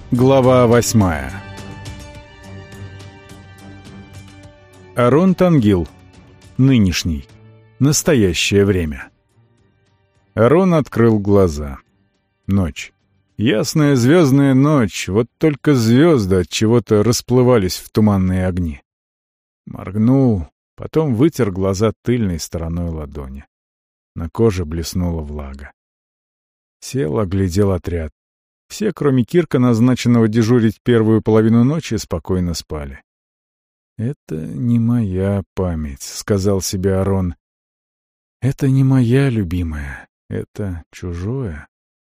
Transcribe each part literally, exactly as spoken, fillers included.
Глава восьмая. Арон Тангил. Нынешний. Настоящее время. Арон открыл глаза. Ночь. Ясная звездная ночь, вот только звезды от чего-то расплывались в туманные огни. Моргнул, потом вытер глаза тыльной стороной ладони. На коже блеснула влага. Сел, оглядел отряд. Все, кроме Кирка, назначенного дежурить первую половину ночи, спокойно спали. «Это не моя память», — сказал себе Арон. «Это не моя любимая, это чужое».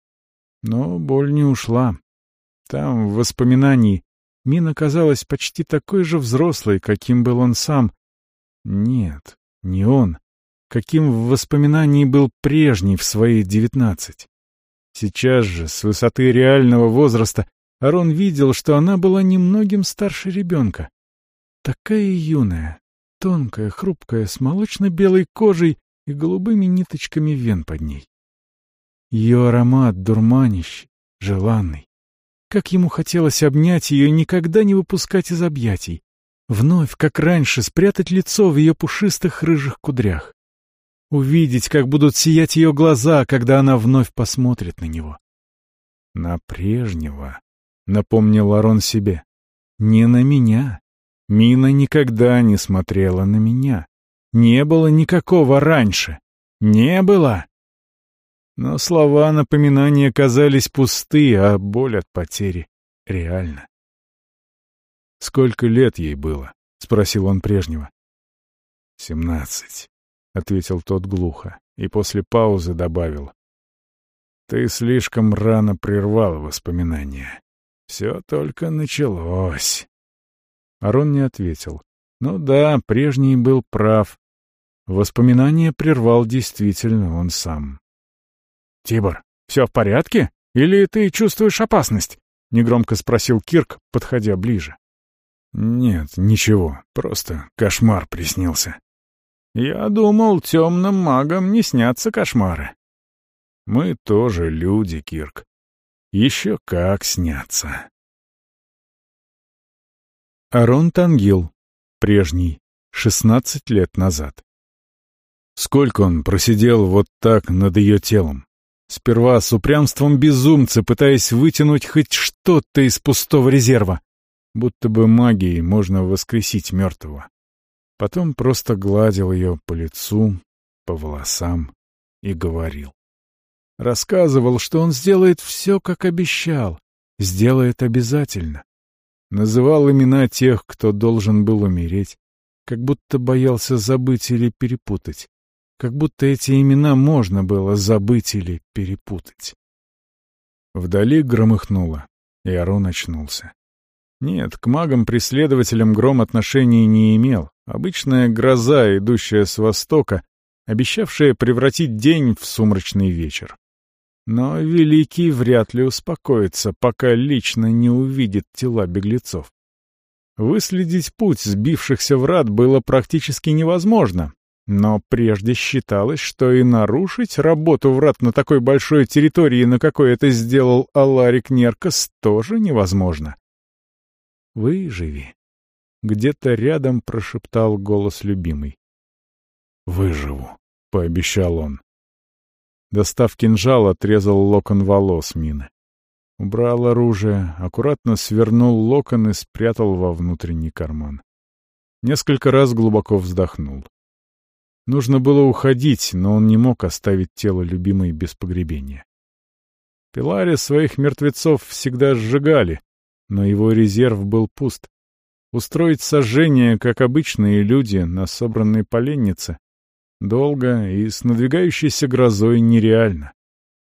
Но боль не ушла. Там, в воспоминании, Мина казалась почти такой же взрослой, каким был он сам. Нет, не он. Каким в воспоминании был прежний в свои девятнадцать. Сейчас же, с высоты реального возраста, Арон видел, что она была немногим старше ребенка. Такая юная, тонкая, хрупкая, с молочно-белой кожей и голубыми ниточками вен под ней. Ее аромат дурманящий, желанный. Как ему хотелось обнять ее и никогда не выпускать из объятий. Вновь, как раньше, спрятать лицо в ее пушистых рыжих кудрях. Увидеть, как будут сиять ее глаза, когда она вновь посмотрит на него. «На прежнего», — напомнил Арон себе, — «не на меня. Мина никогда не смотрела на меня. Не было никакого раньше. Не было». Но слова напоминания казались пусты, а боль от потери реальна. «Сколько лет ей было?» — спросил он прежнего. «Семнадцать». — ответил тот глухо, и после паузы добавил. «Ты слишком рано прервал воспоминания. Все только началось». Арон не ответил. Ну да, прежний был прав. Воспоминания прервал действительно он сам. «Тибор, все в порядке? Или ты чувствуешь опасность?» — негромко спросил Кирк, подходя ближе. «Нет, ничего, просто кошмар приснился». «Я думал, темным магам не снятся кошмары». «Мы тоже люди, Кирк. Еще как снятся». Арон Тангил. Прежний. шестнадцать лет назад. Сколько он просидел вот так над ее телом. Сперва с упрямством безумца, пытаясь вытянуть хоть что-то из пустого резерва. Будто бы магией можно воскресить мертвого. Потом просто гладил ее по лицу, по волосам и говорил. Рассказывал, что он сделает все, как обещал, сделает обязательно. Называл имена тех, кто должен был умереть, как будто боялся забыть или перепутать, как будто эти имена можно было забыть или перепутать. Вдали громыхнуло, и Арон очнулся. Нет, к магам-преследователям гром отношения не имел. Обычная гроза, идущая с востока, обещавшая превратить день в сумрачный вечер. Но Великий вряд ли успокоится, пока лично не увидит тела беглецов. Выследить путь сбившихся врат было практически невозможно, но прежде считалось, что и нарушить работу врат на такой большой территории, на какой это сделал Аларик Неркас, тоже невозможно. «Выживи», — где-то рядом прошептал голос любимый. «Выживу», — пообещал он. Достав кинжал, отрезал локон волос Мины. Убрал оружие, аккуратно свернул локон и спрятал во внутренний карман. Несколько раз глубоко вздохнул. Нужно было уходить, но он не мог оставить тело любимой без погребения. Пилари своих мертвецов всегда сжигали, но его резерв был пуст. Устроить сожжение, как обычные люди, на собранной поленнице, долго и с надвигающейся грозой нереально.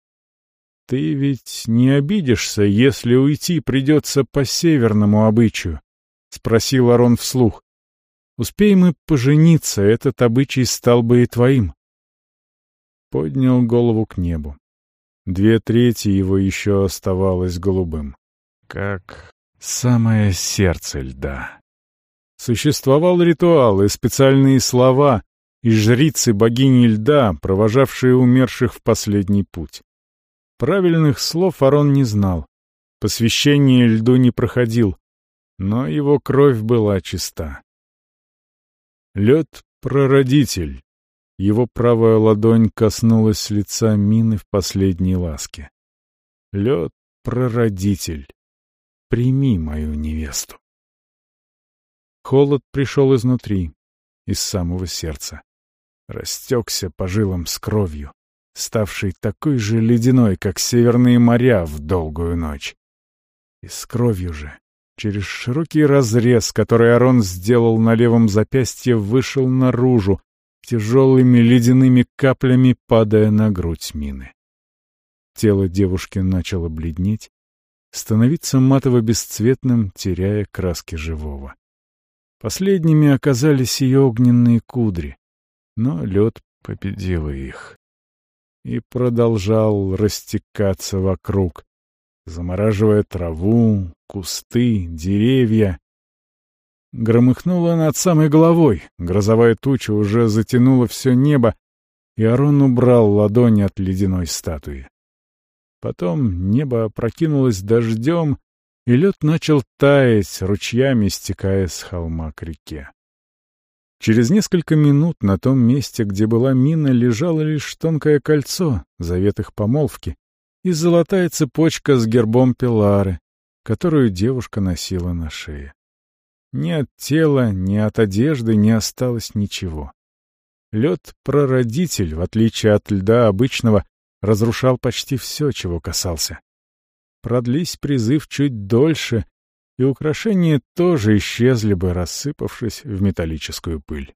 «Ты ведь не обидишься, если уйти придется по северному обычаю?» — спросил Арон вслух. «Успеем мы пожениться, этот обычай стал бы и твоим». Поднял голову к небу. Две трети его еще оставалось голубым. Как самое сердце льда. Существовал ритуал и специальные слова, и жрицы богини льда, провожавшие умерших в последний путь. Правильных слов Арон не знал, Посвящение льду не проходил, но его кровь была чиста. Лед — прародитель. Его правая ладонь коснулась лица Мины в последней ласке. Лед — прародитель. Прими мою невесту. Холод пришел изнутри, из самого сердца. Растекся по жилам с кровью, ставшей такой же ледяной, как северные моря в долгую ночь. И с кровью же, через широкий разрез, который Арон сделал на левом запястье, вышел наружу, тяжелыми ледяными каплями падая на грудь Мины. Тело девушки начало бледнеть, становиться матово-бесцветным, теряя краски живого. Последними оказались ее огненные кудри, но лед победил их и продолжал растекаться вокруг, замораживая траву, кусты, деревья. Громыхнуло над самой головой, грозовая туча уже затянула все небо, и Арон убрал ладони от ледяной статуи. Потом небо опрокинулось дождем, и лед начал таять, ручьями стекая с холма к реке. Через несколько минут на том месте, где была Мина, лежало лишь тонкое кольцо, завет их помолвки, и золотая цепочка с гербом Пелары, которую девушка носила на шее. Ни от тела, ни от одежды не осталось ничего. Лед-прародитель, в отличие от льда обычного, разрушал почти все, чего касался. Продлись призыв чуть дольше, и украшения тоже исчезли бы, рассыпавшись в металлическую пыль.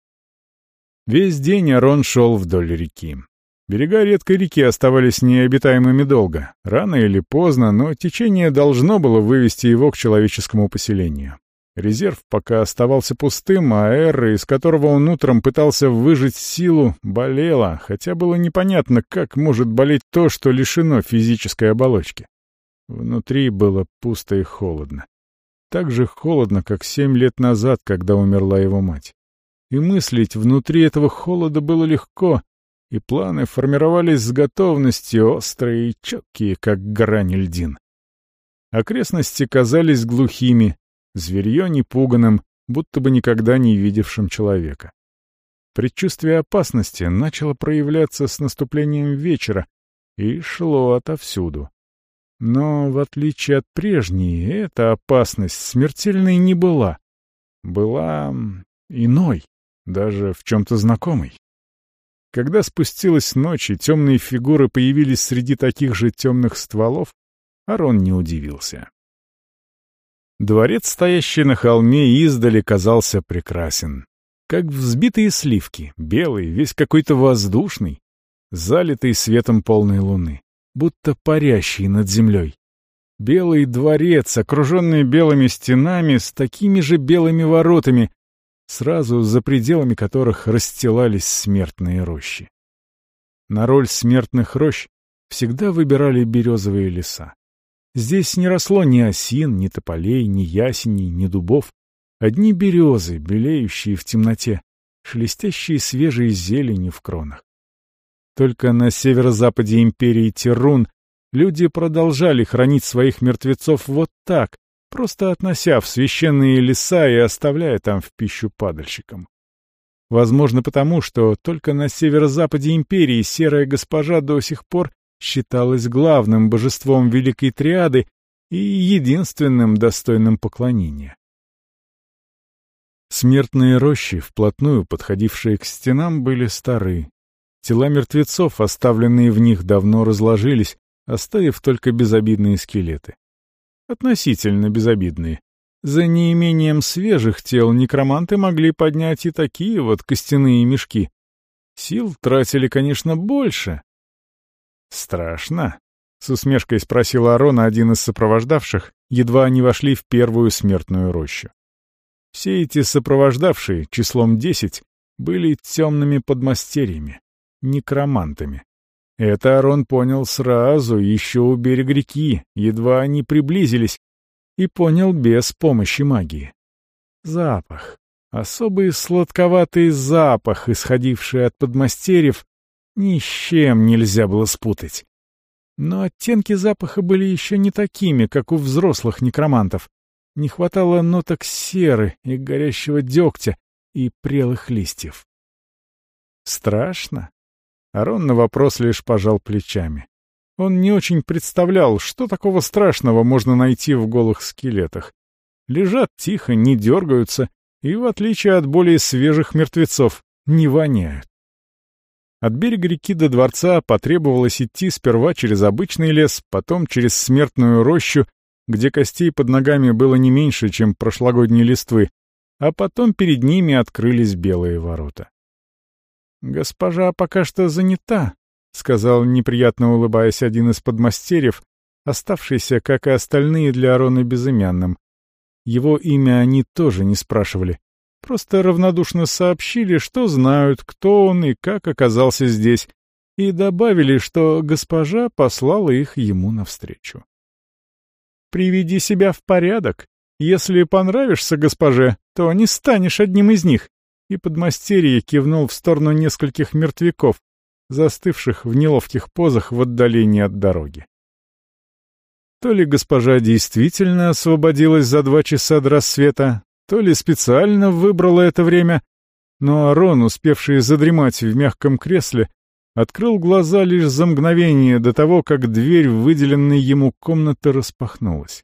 Весь день Арон шел вдоль реки. Берега редкой реки оставались необитаемыми долго. Рано или поздно, но течение должно было вывести его к человеческому поселению. Резерв пока оставался пустым, а Эра, из которого он утром пытался выжать силу, болела, хотя было непонятно, как может болеть то, что лишено физической оболочки. Внутри было пусто и холодно. Так же холодно, как семь лет назад, когда умерла его мать. И мыслить внутри этого холода было легко, и планы формировались с готовностью, острые и четкие, как грани льдин. Окрестности казались глухими, зверье непуганным, будто бы никогда не видевшим человека. Предчувствие опасности начало проявляться с наступлением вечера и шло отовсюду. Но, в отличие от прежней, эта опасность смертельной не была. Была иной, даже в чем-то знакомой. Когда спустилась ночь и темные фигуры появились среди таких же темных стволов, Арон не удивился. Дворец, стоящий на холме, издали казался прекрасен. Как взбитые сливки, белый, весь какой-то воздушный, залитый светом полной луны, будто парящий над землей. Белый дворец, окруженный белыми стенами, с такими же белыми воротами, сразу за пределами которых расстилались смертные рощи. На роль смертных рощ всегда выбирали березовые леса. Здесь не росло ни осин, ни тополей, ни ясеней, ни дубов. Одни березы, белеющие в темноте, шелестящие свежей зеленью в кронах. Только на северо-западе империи Тирун люди продолжали хранить своих мертвецов вот так, просто относя в священные леса и оставляя там в пищу падальщикам. Возможно, потому, что только на северо-западе империи серая госпожа до сих пор считалась главным божеством Великой Триады и единственным достойным поклонения. Смертные рощи, вплотную подходившие к стенам, были стары. Тела мертвецов, оставленные в них, давно разложились, оставив только безобидные скелеты. Относительно безобидные. За неимением свежих тел некроманты могли поднять и такие вот костяные мешки. Сил тратили, конечно, больше. «Страшно?» — с усмешкой спросил Арона один из сопровождавших, едва они вошли в первую смертную рощу. Все эти сопровождавшие, числом десять, были темными подмастерьями, некромантами. Это Арон понял сразу, еще у берега реки, едва они приблизились, и понял без помощи магии. Запах, особый сладковатый запах, исходивший от подмастерьев, ни с чем нельзя было спутать. Но оттенки запаха были еще не такими, как у взрослых некромантов. Не хватало ноток серы и горящего дегтя и прелых листьев. Страшно? Арон на вопрос лишь пожал плечами. Он не очень представлял, что такого страшного можно найти в голых скелетах. Лежат тихо, не дергаются и, в отличие от более свежих мертвецов, не воняют. От берега реки до дворца потребовалось идти сперва через обычный лес, потом через смертную рощу, где костей под ногами было не меньше, чем прошлогодней листвы, а потом перед ними открылись белые ворота. «Госпожа пока что занята», — сказал, неприятно улыбаясь, один из подмастерьев, оставшийся, как и остальные, для Арона безымянным. Его имя они тоже не спрашивали. Просто равнодушно сообщили, что знают, кто он и как оказался здесь, и добавили, что госпожа послала их ему навстречу. «Приведи себя в порядок. Если понравишься госпоже, то не станешь одним из них», и подмастерье кивнул в сторону нескольких мертвяков, застывших в неловких позах в отдалении от дороги. То ли госпожа действительно освободилась за два часа до рассвета, то ли специально выбрала это время, но Арон, успевший задремать в мягком кресле, открыл глаза лишь за мгновение до того, как дверь выделенной ему комнаты распахнулась.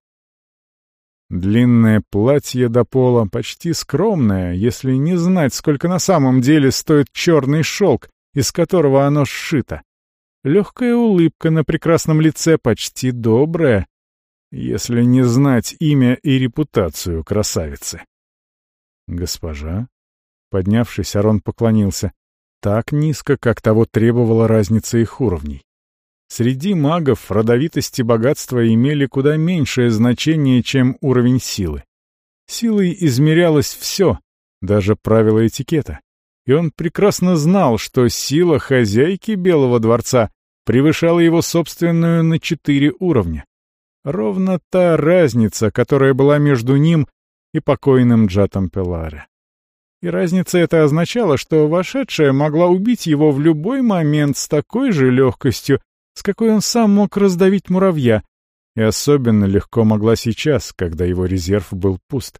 Длинное платье до пола, почти скромное, если не знать, сколько на самом деле стоит черный шелк, из которого оно сшито. Легкая улыбка на прекрасном лице, почти добрая, если не знать имя и репутацию красавицы. «Госпожа?» Поднявшись, Арон поклонился. Так низко, как того требовала разница их уровней. Среди магов родовитость и богатство имели куда меньшее значение, чем уровень силы. Силой измерялось все, даже правила этикета. И он прекрасно знал, что сила хозяйки Белого дворца превышала его собственную на четыре уровня. Ровно та разница, которая была между ним и покойным Джатом Пеларе. И разница эта означала, что вошедшая могла убить его в любой момент с такой же легкостью, с какой он сам мог раздавить муравья, и особенно легко могла сейчас, когда его резерв был пуст.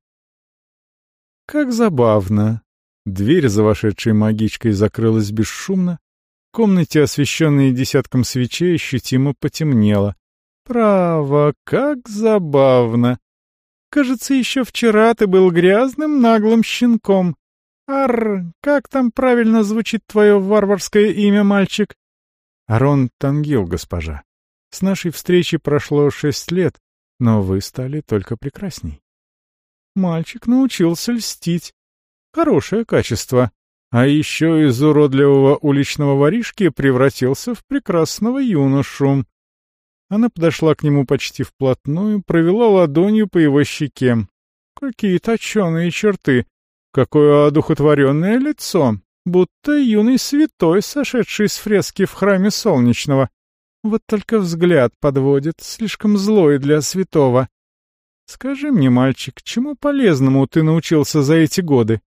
Как забавно. Дверь за вошедшей магичкой закрылась бесшумно, в комнате, освещенной десятком свечей, ощутимо потемнело. Право, как забавно. Кажется, еще вчера ты был грязным, наглым щенком. Ар, как там правильно звучит твое варварское имя, мальчик? Арон Тангил, госпожа. С нашей встречи прошло шесть лет, но вы стали только прекрасней. Мальчик научился льстить. Хорошее качество. А еще из уродливого уличного воришки превратился в прекрасного юношу. Она подошла к нему почти вплотную, провела ладонью по его щеке. Какие точеные черты! Какое одухотворенное лицо! Будто юный святой, сошедший с фрески в храме Солнечного. Вот только взгляд подводит, слишком злой для святого. Скажи мне, мальчик, чему полезному ты научился за эти годы?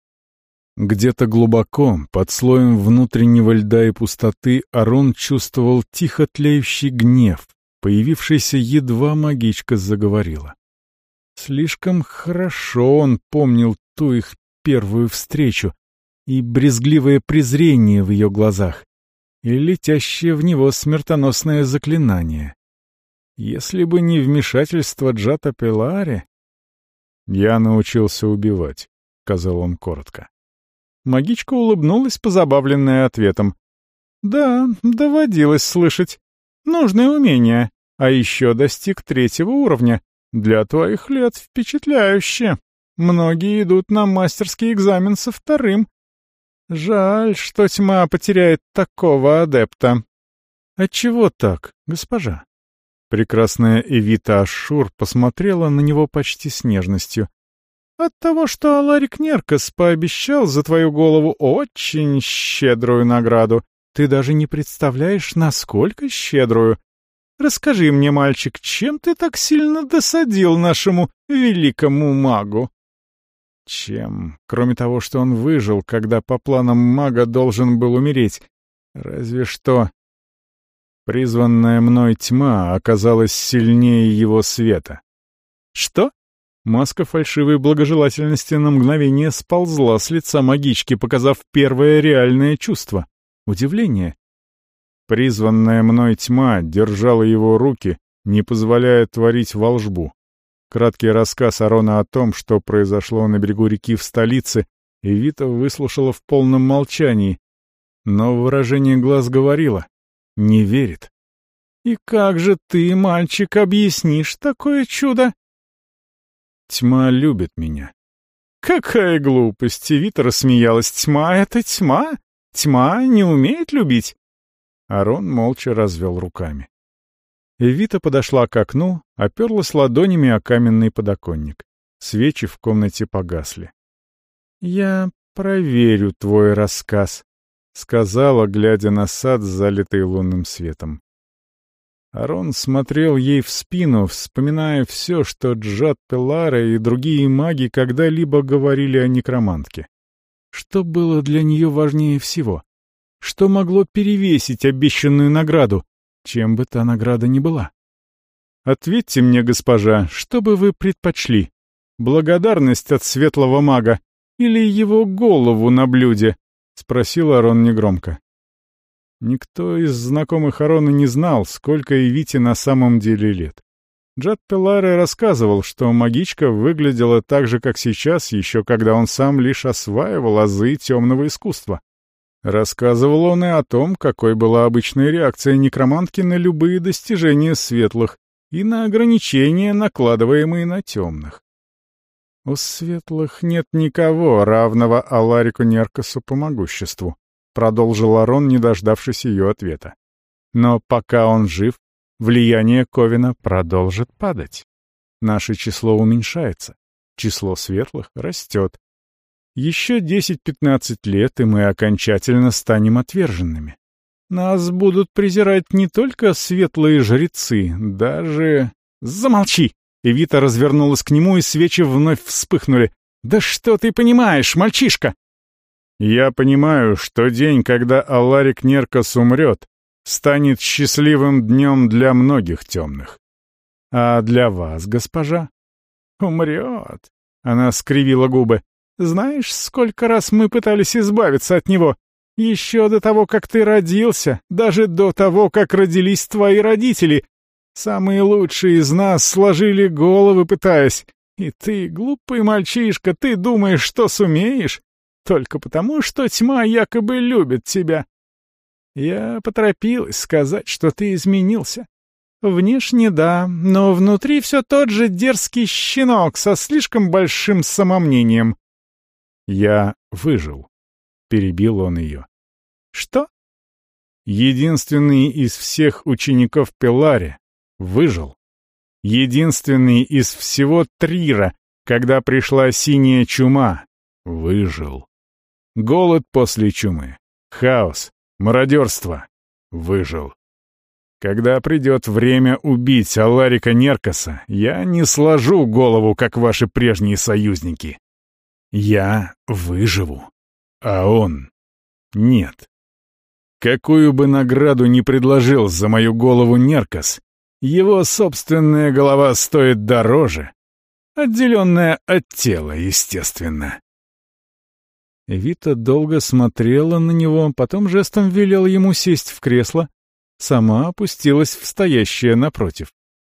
Где-то глубоко, под слоем внутреннего льда и пустоты, Арон чувствовал тихо тлеющий гнев, появившийся едва магичка заговорила. Слишком хорошо он помнил ту их первую встречу и брезгливое презрение в ее глазах, и летящее в него смертоносное заклинание. Если бы не вмешательство Джата Пеларе... «Я научился убивать», — сказал он коротко. Магичка улыбнулась, позабавленная ответом. «Да, доводилось слышать. Нужное умение. А еще достиг третьего уровня. Для твоих лет впечатляюще. Многие идут на мастерский экзамен со вторым. Жаль, что тьма потеряет такого адепта». «Отчего так, госпожа?» Прекрасная Эвита Ашшур посмотрела на него почти с нежностью. «От того, что Аларик Неркас пообещал за твою голову очень щедрую награду. Ты даже не представляешь, насколько щедрую. Расскажи мне, мальчик, чем ты так сильно досадил нашему великому магу?» Чем? Кроме того, что он выжил, когда по планам мага должен был умереть. Разве что... Призванная мной тьма оказалась сильнее его света. Что? Маска фальшивой благожелательности на мгновение сползла с лица магички, показав первое реальное чувство — удивление. Призванная мной тьма держала его руки, не позволяя творить волшбу. Краткий рассказ Арона о том, что произошло на берегу реки в столице, Эвита выслушала в полном молчании, но выражение глаз говорило — не верит. «И как же ты, мальчик, объяснишь такое чудо?» «Тьма любит меня». «Какая глупость!» — Эвита рассмеялась. «Тьма — это тьма? Тьма не умеет любить?» Арон молча развел руками. Эвита подошла к окну, оперлась ладонями о каменный подоконник. Свечи в комнате погасли. «Я проверю твой рассказ», — сказала, глядя на сад, залитый лунным светом. Арон смотрел ей в спину, вспоминая все, что Джад Пеллара и другие маги когда-либо говорили о некромантке. Что было для нее важнее всего? Что могло перевесить обещанную награду, чем бы та награда ни была? «Ответьте мне, госпожа, что бы вы предпочли? Благодарность от светлого мага или его голову на блюде?» — спросил Арон негромко. Никто из знакомых Арона не знал, сколько Эвите на самом деле лет. Джад Пелларе рассказывал, что магичка выглядела так же, как сейчас, еще когда он сам лишь осваивал азы темного искусства. Рассказывал он и о том, какой была обычная реакция некромантки на любые достижения светлых и на ограничения, накладываемые на темных. «У светлых нет никого, равного Аларику Неркасу по могуществу», — продолжил Арон, не дождавшись ее ответа. «Но пока он жив, влияние Ковина продолжит падать. Наше число уменьшается, число светлых растет. Еще десять-пятнадцать лет, и мы окончательно станем отверженными. Нас будут презирать не только светлые жрецы, даже...» «Замолчи!» Эвита развернулась к нему, и свечи вновь вспыхнули. «Да что ты понимаешь, мальчишка?» «Я понимаю, что день, когда Аларик Неркас умрет, станет счастливым днем для многих темных. А для вас, госпожа?» «Умрет!» — она скривила губы. «Знаешь, сколько раз мы пытались избавиться от него? Еще до того, как ты родился, даже до того, как родились твои родители. Самые лучшие из нас сложили головы, пытаясь. И ты, глупый мальчишка, ты думаешь, что сумеешь? Только потому, что тьма якобы любит тебя. Я поторопилась сказать, что ты изменился. Внешне да, но внутри все тот же дерзкий щенок со слишком большим самомнением». «Я выжил», — перебил он ее. «Что?» «Единственный из всех учеников Пелларе выжил. Единственный из всего Трира, когда пришла синяя чума, выжил. Голод после чумы, хаос, мародерство, выжил. Когда придет время убить Аларика Неркаса, я не сложу голову, как ваши прежние союзники. Я выживу, а он нет. Какую бы награду ни предложил за мою голову Неркас, его собственная голова стоит дороже, отделенная от тела, естественно». Эвита долго смотрела на него, потом жестом велела ему сесть в кресло, сама опустилась в стоящее напротив.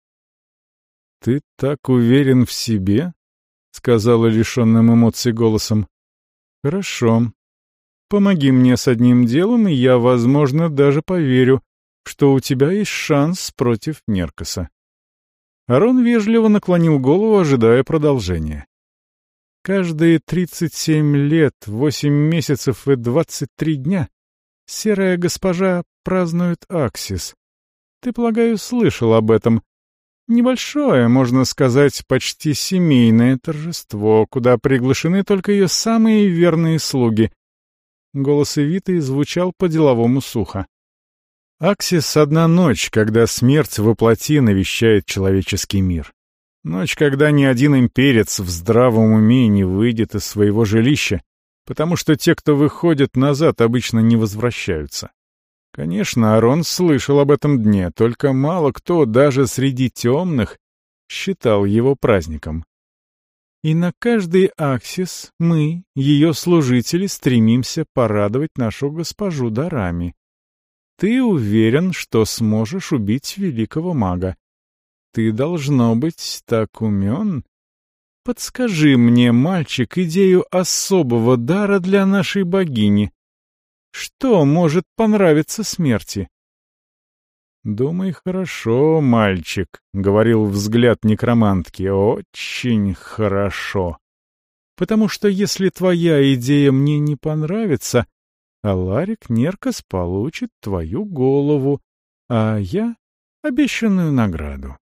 «Ты так уверен в себе?» — сказала лишенным эмоций голосом. «Хорошо. Помоги мне с одним делом, и я, возможно, даже поверю, что у тебя есть шанс против Неркаса». Арон вежливо наклонил голову, ожидая продолжения. «Каждые тридцать семь лет, восемь месяцев и двадцать три дня серая госпожа празднует Аксис. Ты, полагаю, слышал об этом. Небольшое, можно сказать, почти семейное торжество, куда приглашены только ее самые верные слуги». Голос Эвиты звучал по-деловому сухо. «Аксис — одна ночь, когда смерть воплоти навещает человеческий мир. Ночь, когда ни один имперец в здравом уме не выйдет из своего жилища, потому что те, кто выходит назад, обычно не возвращаются. Конечно, Арон слышал об этом дне, только мало кто, даже среди темных, считал его праздником. И на каждый аксис мы, ее служители, стремимся порадовать нашу госпожу дарами. Ты уверен, что сможешь убить великого мага. Ты, должно быть, так умен. Подскажи мне, мальчик, идею особого дара для нашей богини. Что может понравиться смерти? «Думай хорошо, мальчик», — говорил взгляд некромантки, — «очень хорошо. Потому что если твоя идея мне не понравится, Аларик Неркас получит твою голову, а я — обещанную награду».